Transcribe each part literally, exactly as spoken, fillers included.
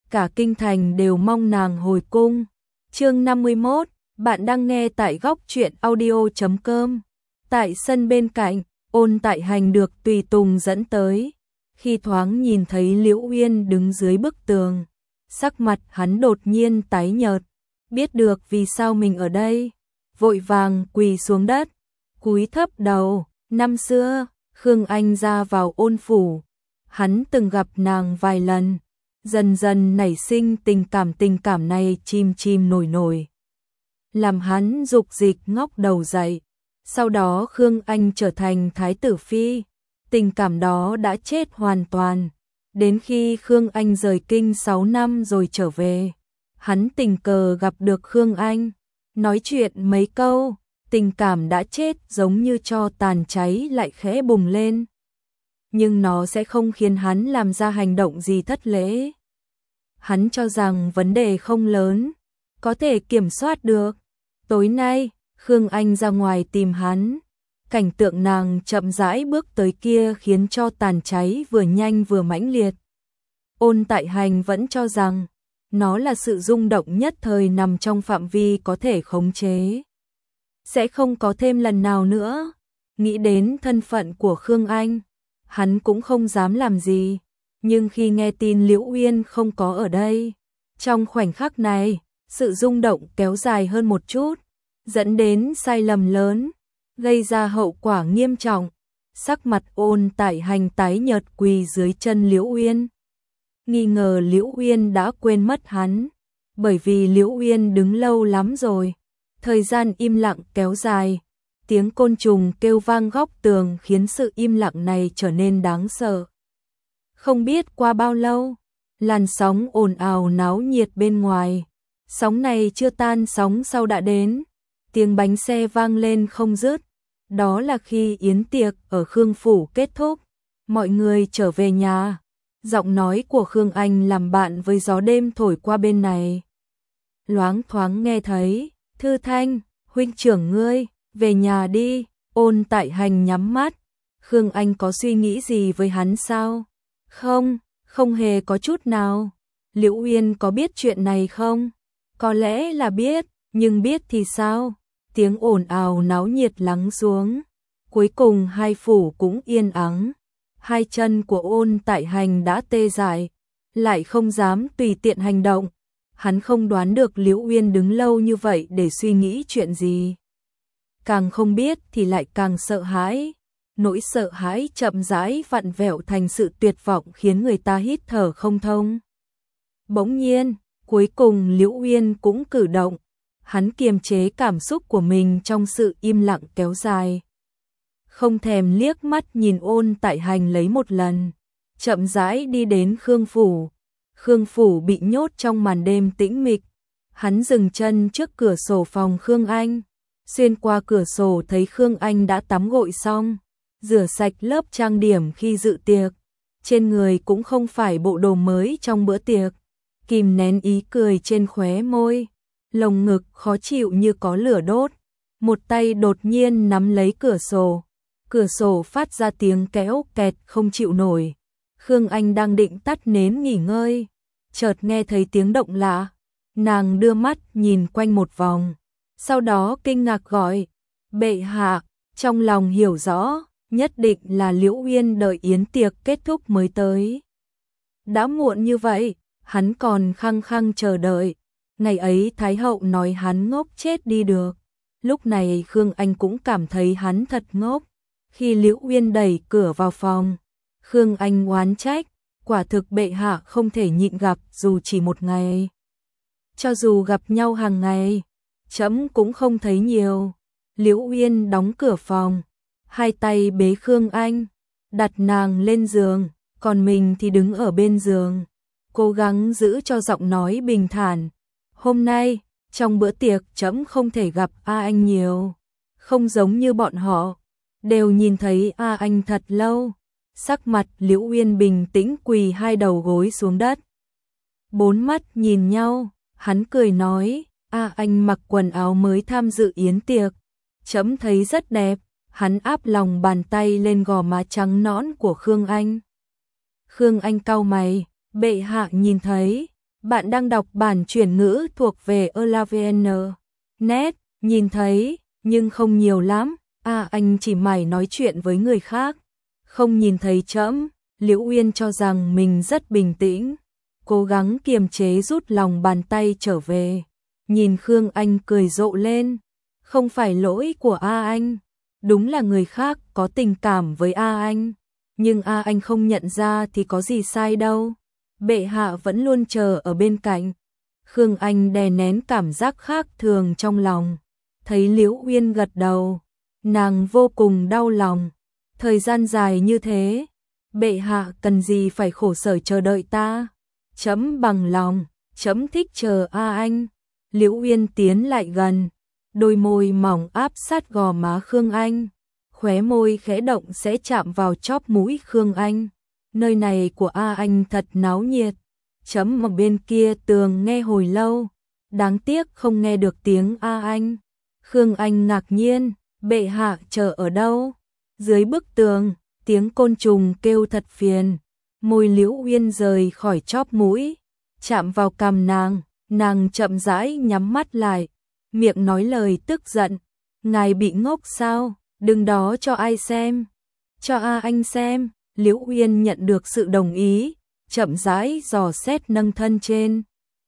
cả kinh thành đều mong nàng hồi cung. Chương năm mươi mốt, bạn đang nghe tại góc truyện audio chấm com. Tại sân bên cạnh, Ôn Tại Hành được tùy tùng dẫn tới. Khi thoáng nhìn thấy Liễu Uyên đứng dưới bức tường, sắc mặt hắn đột nhiên tái nhợt, biết được vì sao mình ở đây, vội vàng quỳ xuống đất, cúi thấp đầu. Năm xưa, Khương Anh ra vào Ôn phủ, hắn từng gặp nàng vài lần, dần dần nảy sinh tình cảm tình cảm này chìm chìm nổi nổi, làm hắn dục dịch ngóc đầu dậy. Sau đó Khương Anh trở thành thái tử phi, tình cảm đó đã chết hoàn toàn. Đến khi Khương Anh rời kinh sáu năm rồi trở về, hắn tình cờ gặp được Khương Anh, nói chuyện mấy câu, tình cảm đã chết giống như tro tàn cháy lại khẽ bùng lên. Nhưng nó sẽ không khiến hắn làm ra hành động gì thất lễ. Hắn cho rằng vấn đề không lớn, có thể kiểm soát được. Tối nay, Khương Anh ra ngoài tìm hắn. Cảnh tượng nàng chậm rãi bước tới kia khiến cho tàn cháy vừa nhanh vừa mãnh liệt. Ôn Tại Hành vẫn cho rằng nó là sự rung động nhất thời nằm trong phạm vi có thể khống chế, sẽ không có thêm lần nào nữa. Nghĩ đến thân phận của Khương Anh, hắn cũng không dám làm gì. Nhưng khi nghe tin Liễu Uyên không có ở đây, trong khoảnh khắc này, sự rung động kéo dài hơn một chút, dẫn đến sai lầm lớn, gây ra hậu quả nghiêm trọng. Sắc mặt Ôn Tại Hành tái nhợt quỳ dưới chân Liễu Uyên, nghi ngờ Liễu Uyên đã quên mất hắn, bởi vì Liễu Uyên đứng lâu lắm rồi. Thời gian im lặng kéo dài, tiếng côn trùng kêu vang góc tường khiến sự im lặng này trở nên đáng sợ. Không biết qua bao lâu, làn sóng ồn ào náo nhiệt bên ngoài, sóng này chưa tan sóng sau đã đến, tiếng bánh xe vang lên không dứt. Đó là khi yến tiệc ở Khương phủ kết thúc, mọi người trở về nhà. Giọng nói của Khương Anh làm bạn với gió đêm thổi qua bên này, loáng thoáng nghe thấy. Thư Thanh, huynh trưởng ngươi, về nhà đi. Ôn Tại Hành nhắm mắt. Khương Anh có suy nghĩ gì với hắn sao? Không, không hề có chút nào. Liễu Uyên có biết chuyện này không? Có lẽ là biết, nhưng biết thì sao? Tiếng ồn ào náo nhiệt lắng xuống. Cuối cùng hai phủ cũng yên ắng. Hai chân của Ôn Tại Hành đã tê dại, lại không dám tùy tiện hành động. Hắn không đoán được Liễu Uyên đứng lâu như vậy để suy nghĩ chuyện gì. Càng không biết thì lại càng sợ hãi. Nỗi sợ hãi chậm rãi vặn vẹo thành sự tuyệt vọng khiến người ta hít thở không thông. Bỗng nhiên, cuối cùng Liễu Uyên cũng cử động. Hắn kiềm chế cảm xúc của mình trong sự im lặng kéo dài, không thèm liếc mắt nhìn Ôn Tại Hành lấy một lần, chậm rãi đi đến Khương phủ. Khương phủ bị nhốt trong màn đêm tĩnh mịch. Hắn dừng chân trước cửa sổ phòng Khương Anh, xuyên qua cửa sổ thấy Khương Anh đã tắm gội xong, rửa sạch lớp trang điểm khi dự tiệc, trên người cũng không phải bộ đồ mới trong bữa tiệc, kìm nén ý cười trên khóe môi, lồng ngực khó chịu như có lửa đốt, một tay đột nhiên nắm lấy cửa sổ, cửa sổ phát ra tiếng kéo kẹt không chịu nổi. Khương Anh đang định tắt nến nghỉ ngơi, chợt nghe thấy tiếng động lạ, nàng đưa mắt nhìn quanh một vòng, sau đó kinh ngạc gọi, bệ hạ. Trong lòng hiểu rõ, nhất định là Liễu Uyên đợi yến tiệc kết thúc mới tới. Đã muộn như vậy, hắn còn khăng khăng chờ đợi. Ngày ấy Thái hậu nói hắn ngốc chết đi được. Lúc này Khương Anh cũng cảm thấy hắn thật ngốc. Khi Liễu Uyên đẩy cửa vào phòng, Khương Anh oán trách, quả thực bệ hạ không thể nhịn gặp dù chỉ một ngày. Cho dù gặp nhau hàng ngày, trẫm cũng không thấy nhiều. Liễu Uyên đóng cửa phòng, hai tay bế Khương Anh, đặt nàng lên giường, còn mình thì đứng ở bên giường, cố gắng giữ cho giọng nói bình thản. Hôm nay, trong bữa tiệc trẫm không thể gặp A Anh nhiều, không giống như bọn họ, đều nhìn thấy A Anh thật lâu. Sắc mặt Liễu Uyên bình tĩnh quỳ hai đầu gối xuống đất. Bốn mắt nhìn nhau, hắn cười nói, A Anh mặc quần áo mới tham dự yến tiệc, trẫm thấy rất đẹp. Hắn áp lòng bàn tay lên gò má trắng nõn của Khương Anh. Khương Anh cau mày, bệ hạ nhìn thấy. Bạn đang đọc bản chuyển ngữ thuộc về elavn chấm net, nhìn thấy, nhưng không nhiều lắm. À, anh chỉ mải nói chuyện với người khác, không nhìn thấy trẫm. Liễu Uyên cho rằng mình rất bình tĩnh, cố gắng kiềm chế rút lòng bàn tay trở về. Nhìn Khương Anh cười rộ lên, không phải lỗi của A Anh, đúng là người khác có tình cảm với A Anh, nhưng A Anh không nhận ra thì có gì sai đâu. Bệ hạ vẫn luôn chờ ở bên cạnh. Khương Anh đè nén cảm giác khác thường trong lòng, thấy Liễu Uyên gật đầu, nàng vô cùng đau lòng. Thời gian dài như thế, bệ hạ cần gì phải khổ sở chờ đợi ta? Chấm bằng lòng, chấm thích chờ A Anh. Liễu Uyên tiến lại gần, đôi môi mỏng áp sát gò má Khương Anh, khóe môi khẽ động sẽ chạm vào chóp mũi Khương Anh. Nơi này của A Anh thật náo nhiệt. Chấm ở bên kia tường nghe hồi lâu, đáng tiếc không nghe được tiếng A Anh. Khương Anh ngạc nhiên, bệ hạ chờ ở đâu? Dưới bức tường, tiếng côn trùng kêu thật phiền. Môi Liễu Uyên rời khỏi chóp mũi, chạm vào cằm nàng, nàng chậm rãi nhắm mắt lại, miệng nói lời tức giận. Ngài bị ngốc sao? Đừng đó cho ai xem? Cho A Anh xem. Liễu Uyên nhận được sự đồng ý, chậm rãi dò xét nâng thân trên,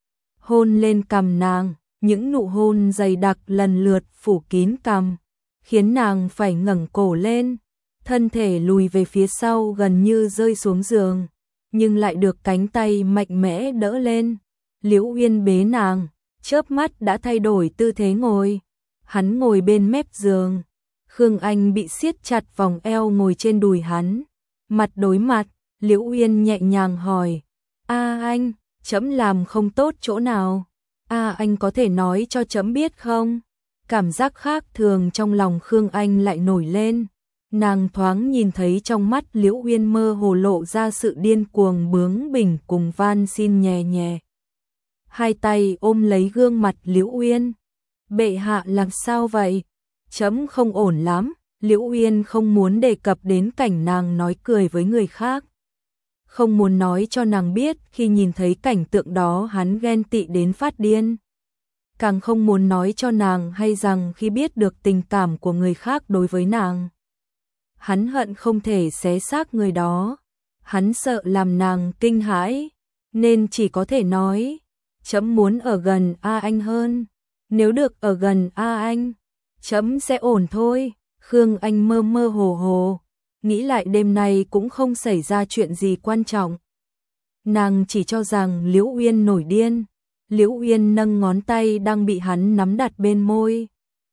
hôn lên cằm nàng, những nụ hôn dày đặc lần lượt phủ kín cằm, khiến nàng phải ngẩng cổ lên, thân thể lùi về phía sau gần như rơi xuống giường, nhưng lại được cánh tay mạnh mẽ đỡ lên. Liễu Uyên bế nàng, chớp mắt đã thay đổi tư thế ngồi, hắn ngồi bên mép giường, Khương Anh bị siết chặt vòng eo ngồi trên đùi hắn. Mặt đối mặt, Liễu Uyên nhẹ nhàng hỏi, A Anh, trẫm làm không tốt chỗ nào? A Anh có thể nói cho trẫm biết không? Cảm giác khác thường trong lòng Khương Anh lại nổi lên. Nàng thoáng nhìn thấy trong mắt Liễu Uyên mơ hồ lộ ra sự điên cuồng bướng bỉnh cùng van xin nhẹ nhẹ. Hai tay ôm lấy gương mặt Liễu Uyên. Bệ hạ làm sao vậy? Trẫm không ổn lắm. Liễu Uyên không muốn đề cập đến cảnh nàng nói cười với người khác. Không muốn nói cho nàng biết khi nhìn thấy cảnh tượng đó hắn ghen tị đến phát điên. Càng không muốn nói cho nàng hay rằng khi biết được tình cảm của người khác đối với nàng, hắn hận không thể xé xác người đó. Hắn sợ làm nàng kinh hãi, nên chỉ có thể nói, trẫm muốn ở gần A Anh hơn. Nếu được ở gần A Anh, trẫm sẽ ổn thôi. Khương Anh mơ mơ hồ hồ, nghĩ lại đêm nay cũng không xảy ra chuyện gì quan trọng. Nàng chỉ cho rằng Liễu Uyên nổi điên. Liễu Uyên nâng ngón tay đang bị hắn nắm đặt bên môi,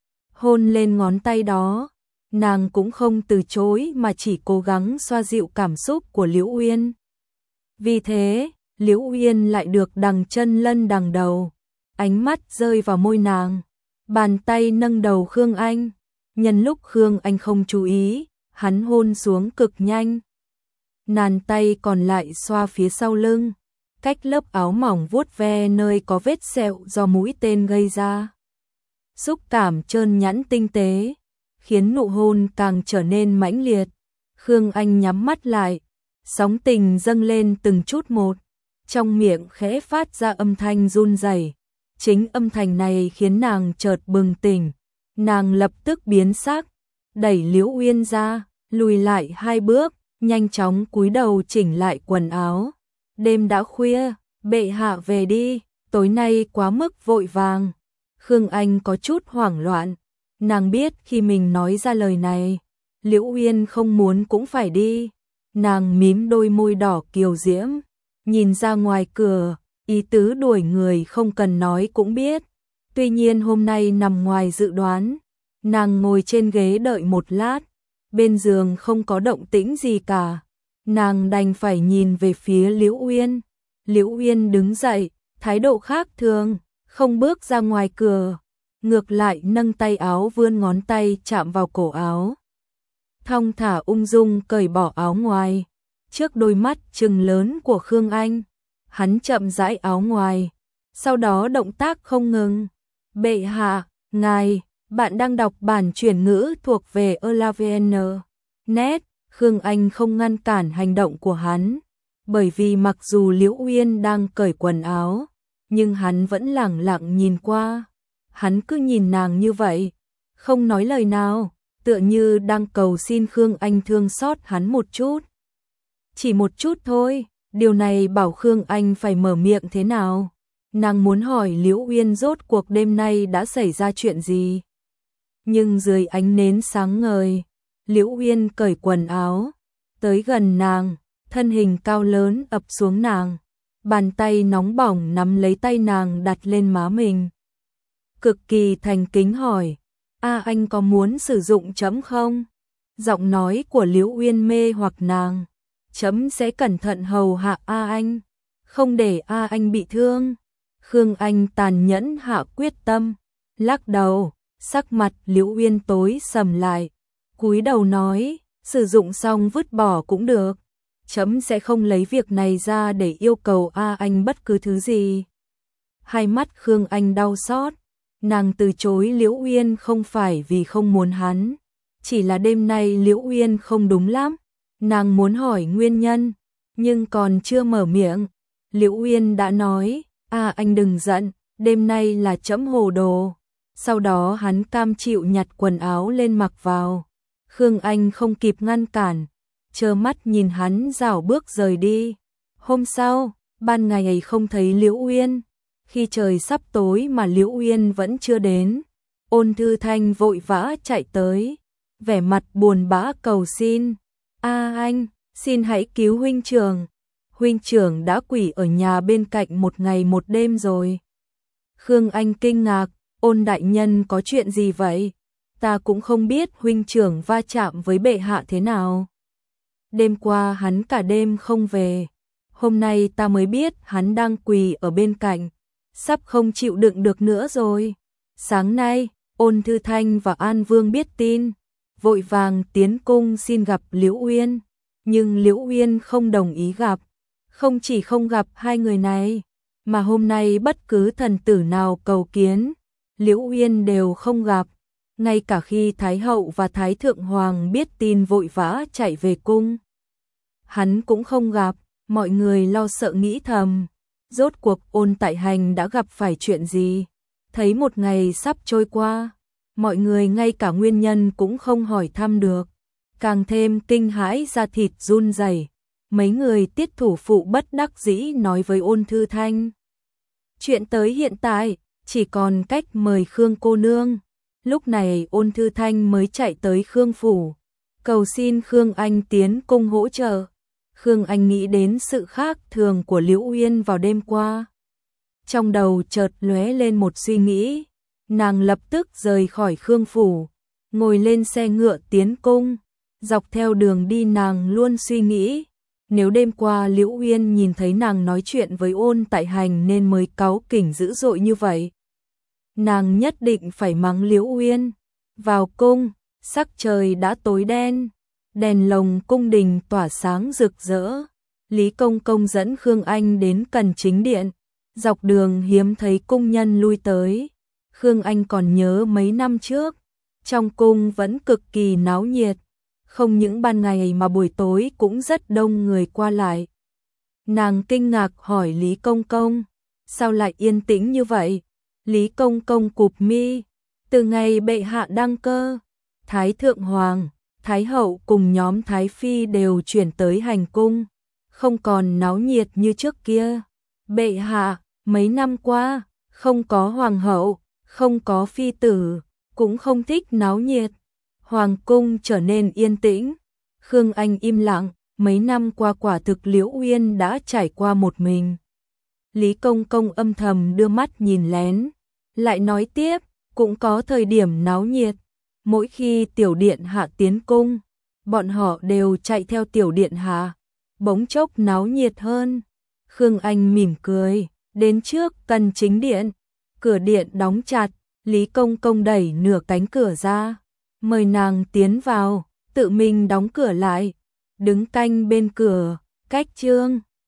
hôn lên ngón tay đó. Nàng cũng không từ chối mà chỉ cố gắng xoa dịu cảm xúc của Liễu Uyên. Vì thế, Liễu Uyên lại được đằng chân lân đằng đầu, ánh mắt rơi vào môi nàng, bàn tay nâng đầu Khương Anh. Nhân lúc Khương Anh không chú ý, hắn hôn xuống cực nhanh. Nàn tay còn lại xoa phía sau lưng, cách lớp áo mỏng vuốt ve nơi có vết sẹo do mũi tên gây ra. Xúc cảm trơn nhẵn tinh tế, khiến nụ hôn càng trở nên mãnh liệt. Khương Anh nhắm mắt lại, sóng tình dâng lên từng chút một, trong miệng khẽ phát ra âm thanh run rẩy. Chính âm thanh này khiến nàng chợt bừng tỉnh. Nàng lập tức biến sắc, đẩy Liễu Uyên ra, lùi lại hai bước, nhanh chóng cúi đầu chỉnh lại quần áo. Đêm đã khuya, bệ hạ về đi, tối nay quá mức vội vàng. Khương Anh có chút hoảng loạn, nàng biết khi mình nói ra lời này, Liễu Uyên không muốn cũng phải đi. Nàng mím đôi môi đỏ kiều diễm, nhìn ra ngoài cửa, ý tứ đuổi người không cần nói cũng biết. Tuy nhiên hôm nay nằm ngoài dự đoán, nàng ngồi trên ghế đợi một lát, bên giường không có động tĩnh gì cả. Nàng đành phải nhìn về phía Liễu Uyên. Liễu Uyên đứng dậy, thái độ khác thường, không bước ra ngoài cửa, ngược lại nâng tay áo vươn ngón tay chạm vào cổ áo. Thong thả ung dung cởi bỏ áo ngoài, trước đôi mắt trừng lớn của Khương Anh, hắn chậm rãi áo ngoài, sau đó động tác không ngừng. Bệ hạ, ngài, bạn đang đọc bản chuyển ngữ thuộc về elavn chấm net. Khương Anh không ngăn cản hành động của hắn, bởi vì mặc dù Liễu Uyên đang cởi quần áo, nhưng hắn vẫn lẳng lặng nhìn qua. Hắn cứ nhìn nàng như vậy, không nói lời nào, tựa như đang cầu xin Khương Anh thương xót hắn một chút. Chỉ một chút thôi, điều này bảo Khương Anh phải mở miệng thế nào? Nàng muốn hỏi Liễu Uyên rốt cuộc đêm nay đã xảy ra chuyện gì? Nhưng dưới ánh nến sáng ngời, Liễu Uyên cởi quần áo, tới gần nàng, thân hình cao lớn ập xuống nàng, bàn tay nóng bỏng nắm lấy tay nàng đặt lên má mình. Cực kỳ thành kính hỏi, a anh có muốn sử dụng chấm không? Giọng nói của Liễu Uyên mê hoặc nàng, chấm sẽ cẩn thận hầu hạ a anh, không để a anh bị thương. Khương Anh tàn nhẫn hạ quyết tâm, lắc đầu, sắc mặt Liễu Uyên tối sầm lại, cúi đầu nói, sử dụng xong vứt bỏ cũng được, chấm sẽ không lấy việc này ra để yêu cầu a anh bất cứ thứ gì. Hai mắt Khương Anh đau xót, nàng từ chối Liễu Uyên không phải vì không muốn hắn, chỉ là đêm nay Liễu Uyên không đúng lắm, nàng muốn hỏi nguyên nhân, nhưng còn chưa mở miệng, Liễu Uyên đã nói, a anh đừng giận, đêm nay là chấm hồ đồ. Sau đó hắn cam chịu nhặt quần áo lên mặc vào. Khương Anh không kịp ngăn cản, trơ mắt nhìn hắn rảo bước rời đi. Hôm sau, ban ngày ấy không thấy Liễu Uyên, khi trời sắp tối mà Liễu Uyên vẫn chưa đến, Ôn Thư Thanh vội vã chạy tới, vẻ mặt buồn bã cầu xin, a anh, xin hãy cứu huynh trưởng. Huynh trưởng đã quỷ ở nhà bên cạnh một ngày một đêm rồi. Khương Anh kinh ngạc, Ôn đại nhân có chuyện gì vậy? Ta cũng không biết huynh trưởng va chạm với bệ hạ thế nào. Đêm qua hắn cả đêm không về, hôm nay ta mới biết hắn đang quỳ ở bên cạnh, sắp không chịu đựng được nữa rồi. Sáng nay, Ôn Thư Thanh và An Vương biết tin, vội vàng tiến cung xin gặp Liễu Uyên, nhưng Liễu Uyên không đồng ý gặp. Không chỉ không gặp hai người này, mà hôm nay bất cứ thần tử nào cầu kiến, Liễu Uyên đều không gặp. Ngay cả khi Thái hậu và Thái thượng hoàng biết tin vội vã chạy về cung, hắn cũng không gặp. Mọi người lo sợ nghĩ thầm, rốt cuộc Ôn Tại Hành đã gặp phải chuyện gì? Thấy một ngày sắp trôi qua, mọi người ngay cả nguyên nhân cũng không hỏi thăm được, càng thêm kinh hãi da thịt run rẩy. Mấy người tiết thủ phụ bất đắc dĩ nói với Ôn Thư Thanh, chuyện tới hiện tại chỉ còn cách mời Khương cô nương. Lúc này Ôn Thư Thanh mới chạy tới Khương phủ, cầu xin Khương Anh tiến cung hỗ trợ. Khương Anh nghĩ đến sự khác thường của Liễu Uyên vào đêm qua, trong đầu chợt lóe lên một suy nghĩ, nàng lập tức rời khỏi Khương phủ, ngồi lên xe ngựa tiến cung. Dọc theo đường đi nàng luôn suy nghĩ, nếu đêm qua Liễu Uyên nhìn thấy nàng nói chuyện với Ôn Tại Hành nên mới cáu kỉnh dữ dội như vậy, nàng nhất định phải mắng Liễu Uyên. Vào cung, sắc trời đã tối đen, đèn lồng cung đình tỏa sáng rực rỡ. Lý Công Công dẫn Khương Anh đến Cần Chính Điện, dọc đường hiếm thấy cung nhân lui tới. Khương Anh còn nhớ mấy năm trước, trong cung vẫn cực kỳ náo nhiệt, không những ban ngày mà buổi tối cũng rất đông người qua lại. Nàng kinh ngạc hỏi Lý Công Công, sao lại yên tĩnh như vậy? Lý Công Công cụp mi, từ ngày bệ hạ đăng cơ, Thái thượng hoàng, Thái hậu cùng nhóm Thái phi đều chuyển tới hành cung, không còn náo nhiệt như trước kia. Bệ hạ, mấy năm qua, không có hoàng hậu, không có phi tử, cũng không thích náo nhiệt. Hoàng cung trở nên yên tĩnh. Khương Anh im lặng, mấy năm qua quả thực Liễu Uyên đã trải qua một mình. Lý Công Công âm thầm đưa mắt nhìn lén, lại nói tiếp, cũng có thời điểm náo nhiệt. Mỗi khi tiểu điện hạ tiến cung, bọn họ đều chạy theo tiểu điện hạ, bỗng chốc náo nhiệt hơn. Khương Anh mỉm cười, đến trước Cần Chính Điện, cửa điện đóng chặt, Lý Công Công đẩy nửa cánh cửa ra, mời nàng tiến vào, tự mình đóng cửa lại, đứng canh bên cửa, cách Trương